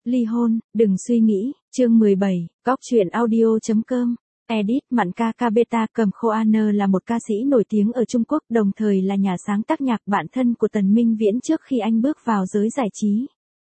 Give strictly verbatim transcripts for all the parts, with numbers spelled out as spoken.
Ly hôn, đừng suy nghĩ, chương mười bảy, góc truyện audio.com. Edit Mạn ca ca Beta Cầm Khoan là một ca sĩ nổi tiếng ở Trung Quốc, đồng thời là nhà sáng tác nhạc bạn thân của Tần Minh Viễn trước khi anh bước vào giới giải trí.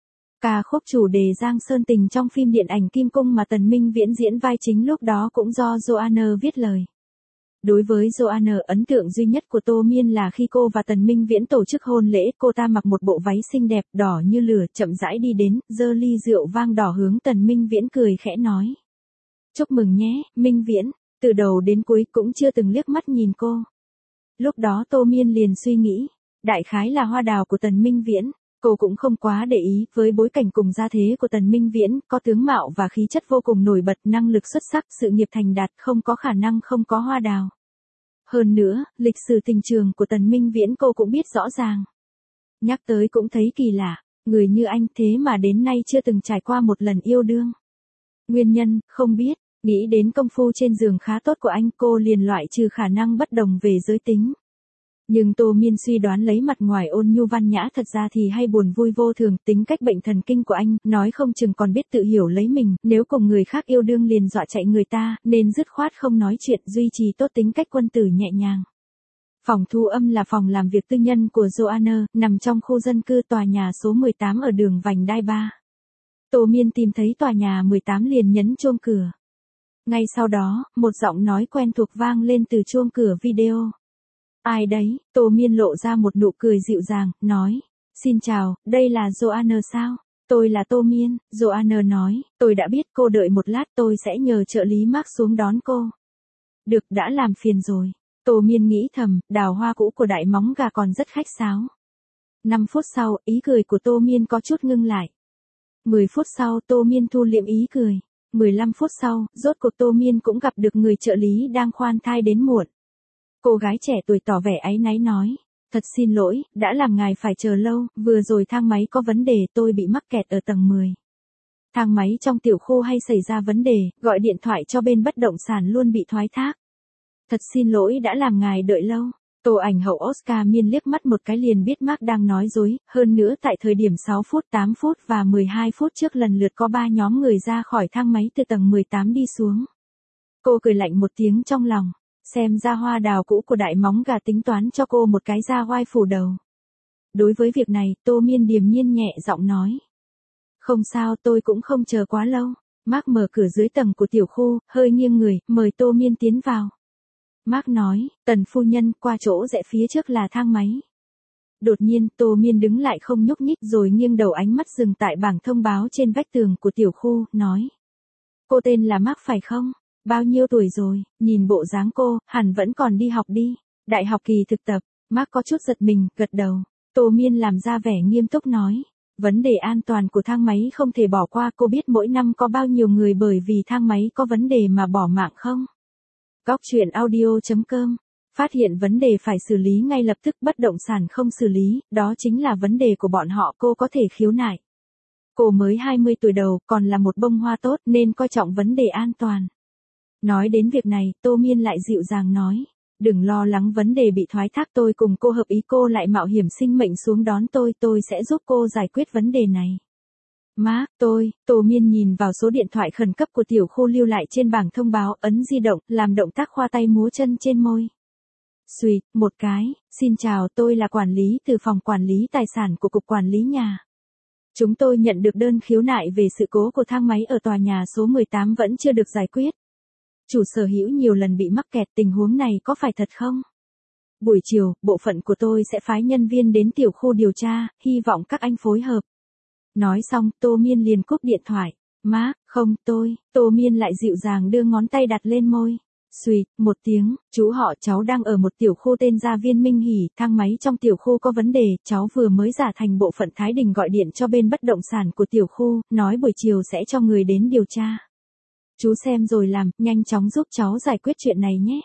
Ca khúc chủ đề Giang Sơn Tình trong phim điện ảnh Kim Cung mà Tần Minh Viễn diễn vai chính lúc đó cũng do Joanne viết lời. Đối với Joanne, ấn tượng duy nhất của Tô Miên là khi cô và Tần Minh Viễn tổ chức hôn lễ, cô ta mặc một bộ váy xinh đẹp, đỏ như lửa, chậm rãi đi đến, giơ ly rượu vang đỏ hướng Tần Minh Viễn cười khẽ nói. Chúc mừng nhé, Minh Viễn, từ đầu đến cuối cũng chưa từng liếc mắt nhìn cô. Lúc đó Tô Miên liền suy nghĩ, đại khái là hoa đào của Tần Minh Viễn, cô cũng không quá để ý, với bối cảnh cùng gia thế của Tần Minh Viễn, có tướng mạo và khí chất vô cùng nổi bật, năng lực xuất sắc, sự nghiệp thành đạt, không có khả năng không có hoa đào. Hơn nữa, lịch sử tình trường của Tần Minh Viễn cô cũng biết rõ ràng. Nhắc tới cũng thấy kỳ lạ, người như anh thế mà đến nay chưa từng trải qua một lần yêu đương. Nguyên nhân, không biết, nghĩ đến công phu trên giường khá tốt của anh, cô liền loại trừ khả năng bất đồng về giới tính. Nhưng Tô Miên suy đoán lấy mặt ngoài ôn nhu văn nhã, thật ra thì hay buồn vui vô thường, tính cách bệnh thần kinh của anh, nói không chừng còn biết tự hiểu lấy mình, nếu cùng người khác yêu đương liền dọa chạy người ta, nên dứt khoát không nói chuyện, duy trì tốt tính cách quân tử nhẹ nhàng. Phòng thu âm là phòng làm việc tư nhân của Joanne, nằm trong khu dân cư tòa nhà số mười tám ở đường Vành Đai ba. Tô Miên tìm thấy tòa nhà mười tám liền nhấn chuông cửa. Ngay sau đó, một giọng nói quen thuộc vang lên từ chuông cửa video. Ai đấy? Tô Miên lộ ra một nụ cười dịu dàng, nói. Xin chào, đây là Joanne sao? Tôi là Tô Miên, Joanne nói. Tôi đã biết, cô đợi một lát, tôi sẽ nhờ trợ lý Mark xuống đón cô. Được, đã làm phiền rồi. Tô Miên nghĩ thầm, đào hoa cũ của Đại Móng Gà còn rất khách sáo. năm phút sau, ý cười của Tô Miên có chút ngưng lại. mười phút sau, Tô Miên thu liệm ý cười. mười lăm phút sau, rốt cuộc Tô Miên cũng gặp được người trợ lý đang khoan thai đến muộn. Cô gái trẻ tuổi tỏ vẻ áy náy nói, thật xin lỗi, đã làm ngài phải chờ lâu, vừa rồi thang máy có vấn đề, tôi bị mắc kẹt ở tầng mười. Thang máy trong tiểu khu hay xảy ra vấn đề, gọi điện thoại cho bên bất động sản luôn bị thoái thác. Thật xin lỗi đã làm ngài đợi lâu. Tô ảnh hậu Oscar Miên liếc mắt một cái liền biết Mark đang nói dối, hơn nữa tại thời điểm sáu phút, tám phút và mười hai phút trước lần lượt có ba nhóm người ra khỏi thang máy từ tầng mười tám đi xuống. Cô cười lạnh một tiếng trong lòng. Xem ra hoa đào cũ của Đại Móng Gà tính toán cho cô một cái da oai phủ đầu. Đối với việc này, Tô Miên điềm nhiên nhẹ giọng nói. Không sao, tôi cũng không chờ quá lâu. Mark mở cửa dưới tầng của tiểu khu, hơi nghiêng người, mời Tô Miên tiến vào. Mark nói, Tần phu nhân, qua chỗ rẽ phía trước là thang máy. Đột nhiên, Tô Miên đứng lại không nhúc nhích rồi nghiêng đầu, ánh mắt dừng tại bảng thông báo trên vách tường của tiểu khu, nói. Cô tên là Mark phải không? Bao nhiêu tuổi rồi? Nhìn bộ dáng cô, hẳn vẫn còn đi học đi. Đại học kỳ thực tập. Mark có chút giật mình, gật đầu. Tô Miên làm ra vẻ nghiêm túc nói. Vấn đề an toàn của thang máy không thể bỏ qua, cô biết mỗi năm có bao nhiêu người bởi vì thang máy có vấn đề mà bỏ mạng không? Góc truyện audio.com. Phát hiện vấn đề phải xử lý ngay lập tức, bất động sản không xử lý, đó chính là vấn đề của bọn họ, cô có thể khiếu nại. Cô mới hai mươi tuổi đầu, còn là một bông hoa tốt nên coi trọng vấn đề an toàn. Nói đến việc này, Tô Miên lại dịu dàng nói, đừng lo lắng vấn đề bị thoái thác, tôi cùng cô hợp ý, cô lại mạo hiểm sinh mệnh xuống đón tôi, tôi sẽ giúp cô giải quyết vấn đề này. Má, tôi, Tô Miên nhìn vào số điện thoại khẩn cấp của tiểu khu lưu lại trên bảng thông báo, ấn di động, làm động tác khoa tay múa chân trên môi. Xùi, một cái, xin chào, tôi là quản lý từ phòng quản lý tài sản của Cục Quản lý Nhà. Chúng tôi nhận được đơn khiếu nại về sự cố của thang máy ở tòa nhà số mười tám vẫn chưa được giải quyết. Chủ sở hữu nhiều lần bị mắc kẹt, tình huống này có phải thật không? Buổi chiều, bộ phận của tôi sẽ phái nhân viên đến tiểu khu điều tra, hy vọng các anh phối hợp. Nói xong, Tô Miên liền cúp điện thoại. Má, không, tôi, Tô Miên lại dịu dàng đưa ngón tay đặt lên môi. Xùi, một tiếng, chú họ cháu đang ở một tiểu khu tên Gia Viên Minh Hỷ, thang máy trong tiểu khu có vấn đề, cháu vừa mới giả thành bộ phận Thái Đình gọi điện cho bên bất động sản của tiểu khu, nói buổi chiều sẽ cho người đến điều tra. Chú xem rồi làm, nhanh chóng giúp cháu giải quyết chuyện này nhé.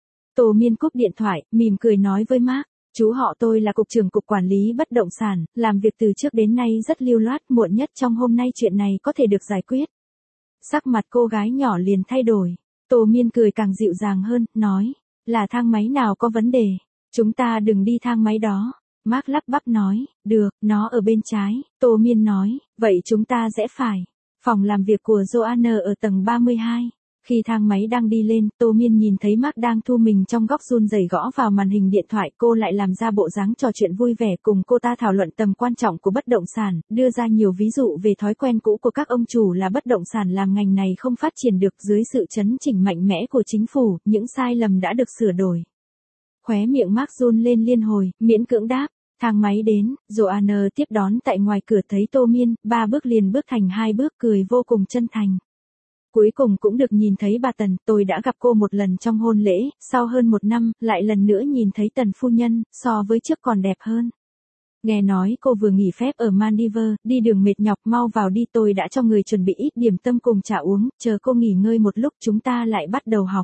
Tô Miên cúp điện thoại, mỉm cười nói với Mark, chú họ tôi là cục trưởng Cục Quản lý Bất động sản, làm việc từ trước đến nay rất lưu loát, muộn nhất trong hôm nay chuyện này có thể được giải quyết. Sắc mặt cô gái nhỏ liền thay đổi, Tô Miên cười càng dịu dàng hơn, nói, là thang máy nào có vấn đề, chúng ta đừng đi thang máy đó. Mark lắp bắp nói, được, nó ở bên trái. Tô Miên nói, vậy chúng ta rẽ phải. Phòng làm việc của Joanna ở tầng ba mươi hai. Khi thang máy đang đi lên, Tô Miên nhìn thấy Mark đang thu mình trong góc run rẩy gõ vào màn hình điện thoại. Cô lại làm ra bộ dáng trò chuyện vui vẻ cùng cô ta thảo luận tầm quan trọng của bất động sản, đưa ra nhiều ví dụ về thói quen cũ của các ông chủ là bất động sản làm ngành này không phát triển được dưới sự chấn chỉnh mạnh mẽ của chính phủ, những sai lầm đã được sửa đổi. Khóe miệng Mark run lên liên hồi, miễn cưỡng đáp. Thang máy đến, Joanna tiếp đón tại ngoài cửa thấy Tô Miên, ba bước liền bước thành hai bước cười vô cùng chân thành. Cuối cùng cũng được nhìn thấy bà Tần, tôi đã gặp cô một lần trong hôn lễ, sau hơn một năm, lại lần nữa nhìn thấy Tần phu nhân, so với trước còn đẹp hơn. Nghe nói cô vừa nghỉ phép ở Maldives, đi đường mệt nhọc mau vào đi tôi đã cho người chuẩn bị ít điểm tâm cùng trà uống, chờ cô nghỉ ngơi một lúc chúng ta lại bắt đầu học.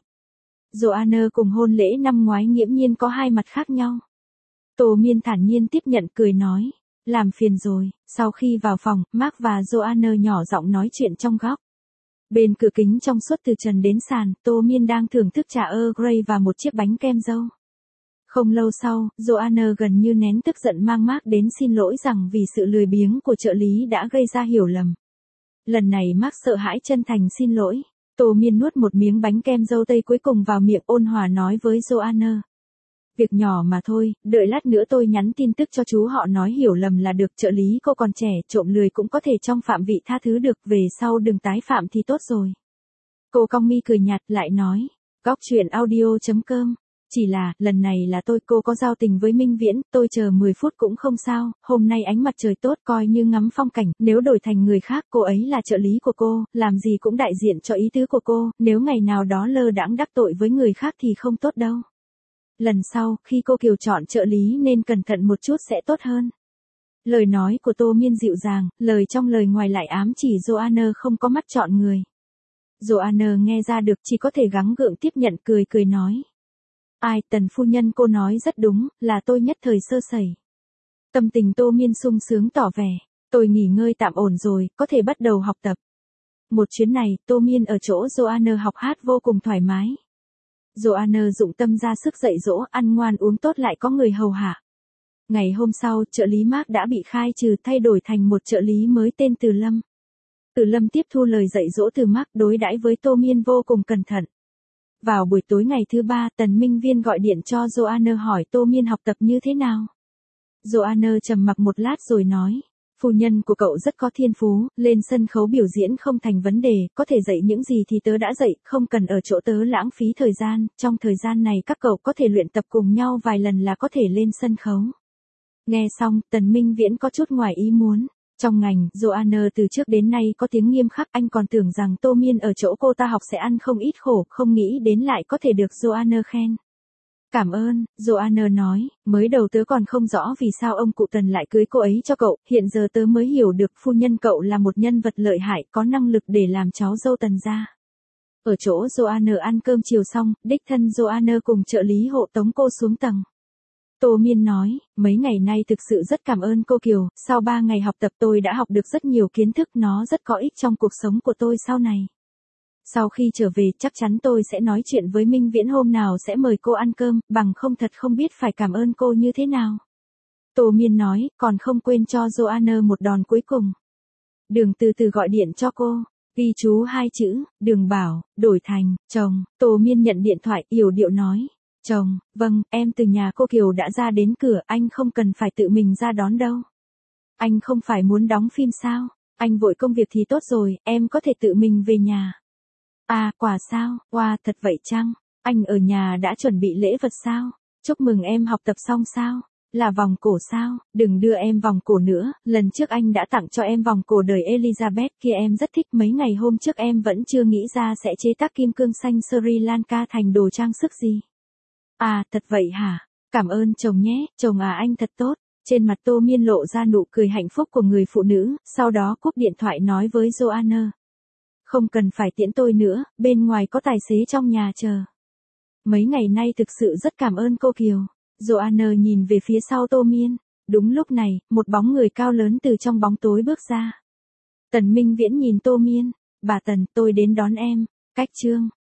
Joanna cùng hôn lễ năm ngoái nghiễm nhiên có hai mặt khác nhau. Tô Miên thản nhiên tiếp nhận cười nói, làm phiền rồi. Sau khi vào phòng, Mark và Joanna nhỏ giọng nói chuyện trong góc. Bên cửa kính trong suốt từ trần đến sàn, Tô Miên đang thưởng thức trà Earl Grey và một chiếc bánh kem dâu. Không lâu sau, Joanna gần như nén tức giận mang Mark đến xin lỗi rằng vì sự lười biếng của trợ lý đã gây ra hiểu lầm. Lần này Mark sợ hãi chân thành xin lỗi. Tô Miên nuốt một miếng bánh kem dâu tây cuối cùng vào miệng ôn hòa nói với Joanna. Việc nhỏ mà thôi, đợi lát nữa tôi nhắn tin tức cho chú họ nói hiểu lầm là được, trợ lý cô còn trẻ, trộm lười cũng có thể trong phạm vị tha thứ được, về sau đừng tái phạm thì tốt rồi. Cô cong mi cười nhạt lại nói, góc chuyện audio chấm com. Chỉ là, lần này là tôi, cô có giao tình với Minh Viễn, tôi chờ mười phút cũng không sao, hôm nay ánh mặt trời tốt coi như ngắm phong cảnh, nếu đổi thành người khác cô ấy là trợ lý của cô, làm gì cũng đại diện cho ý tứ của cô, nếu ngày nào đó lơ đãng đắc tội với người khác thì không tốt đâu. Lần sau, khi cô Kiều chọn trợ lý nên cẩn thận một chút sẽ tốt hơn. Lời nói của Tô Miên dịu dàng, lời trong lời ngoài lại ám chỉ Joanna không có mắt chọn người. Joanna nghe ra được chỉ có thể gắng gượng tiếp nhận cười cười nói. Ai, Tần phu nhân cô nói rất đúng, là tôi nhất thời sơ sẩy. Tâm tình Tô Miên sung sướng tỏ vẻ, tôi nghỉ ngơi tạm ổn rồi, có thể bắt đầu học tập. Một chuyến này, Tô Miên ở chỗ Joanna học hát vô cùng thoải mái. Joanna dụng tâm ra sức dạy dỗ, ăn ngoan uống tốt lại có người hầu hạ. Ngày hôm sau, trợ lý Mark đã bị khai trừ thay đổi thành một trợ lý mới tên Từ Lâm. Từ Lâm tiếp thu lời dạy dỗ từ Mark đối đãi với Tô Miên vô cùng cẩn thận. Vào buổi tối ngày thứ ba, Tần Minh Viên gọi điện cho Joanna hỏi Tô Miên học tập như thế nào. Joanna trầm mặc một lát rồi nói. Phu nhân của cậu rất có thiên phú, lên sân khấu biểu diễn không thành vấn đề, có thể dạy những gì thì tớ đã dạy, không cần ở chỗ tớ lãng phí thời gian, trong thời gian này các cậu có thể luyện tập cùng nhau vài lần là có thể lên sân khấu. Nghe xong, Tần Minh Viễn có chút ngoài ý muốn. Trong ngành, Joanna từ trước đến nay có tiếng nghiêm khắc, anh còn tưởng rằng Tô Miên ở chỗ cô ta học sẽ ăn không ít khổ, không nghĩ đến lại có thể được Joanna khen. Cảm ơn, Joanna nói, mới đầu tớ còn không rõ vì sao ông cụ Tần lại cưới cô ấy cho cậu, hiện giờ tớ mới hiểu được phu nhân cậu là một nhân vật lợi hại, có năng lực để làm cháu dâu Tần gia. Ở chỗ Joanna ăn cơm chiều xong, đích thân Joanna cùng trợ lý hộ tống cô xuống tầng. Tô Miên nói, mấy ngày nay thực sự rất cảm ơn cô Kiều, sau ba ngày học tập tôi đã học được rất nhiều kiến thức, nó rất có ích trong cuộc sống của tôi sau này. Sau khi trở về chắc chắn tôi sẽ nói chuyện với Minh Viễn hôm nào sẽ mời cô ăn cơm, bằng không thật không biết phải cảm ơn cô như thế nào. Tô Miên nói, còn không quên cho Joanna một đòn cuối cùng. Đường từ từ gọi điện cho cô, ghi chú hai chữ, Đường bảo, đổi thành, chồng. Tô Miên nhận điện thoại, yểu điệu nói, chồng, vâng, em từ nhà cô Kiều đã ra đến cửa, anh không cần phải tự mình ra đón đâu. Anh không phải muốn đóng phim sao, anh vội công việc thì tốt rồi, em có thể tự mình về nhà. À, quả sao, wow, thật vậy chăng? Anh ở nhà đã chuẩn bị lễ vật sao? Chúc mừng em học tập xong sao? Là vòng cổ sao? Đừng đưa em vòng cổ nữa, lần trước anh đã tặng cho em vòng cổ đời Elizabeth kia em rất thích, mấy ngày hôm trước em vẫn chưa nghĩ ra sẽ chế tác kim cương xanh Sri Lanka thành đồ trang sức gì. À, thật vậy hả? Cảm ơn chồng nhé, chồng à anh thật tốt. Trên mặt Tô Miên lộ ra nụ cười hạnh phúc của người phụ nữ, sau đó cúp điện thoại nói với Joanna. Không cần phải tiễn tôi nữa, bên ngoài có tài xế trong nhà chờ. Mấy ngày nay thực sự rất cảm ơn cô Kiều. Joanna nhìn về phía sau Tô Miên. Đúng lúc này, một bóng người cao lớn từ trong bóng tối bước ra. Tần Minh Viễn nhìn Tô Miên. Bà Tần, tôi đến đón em. Cách chương.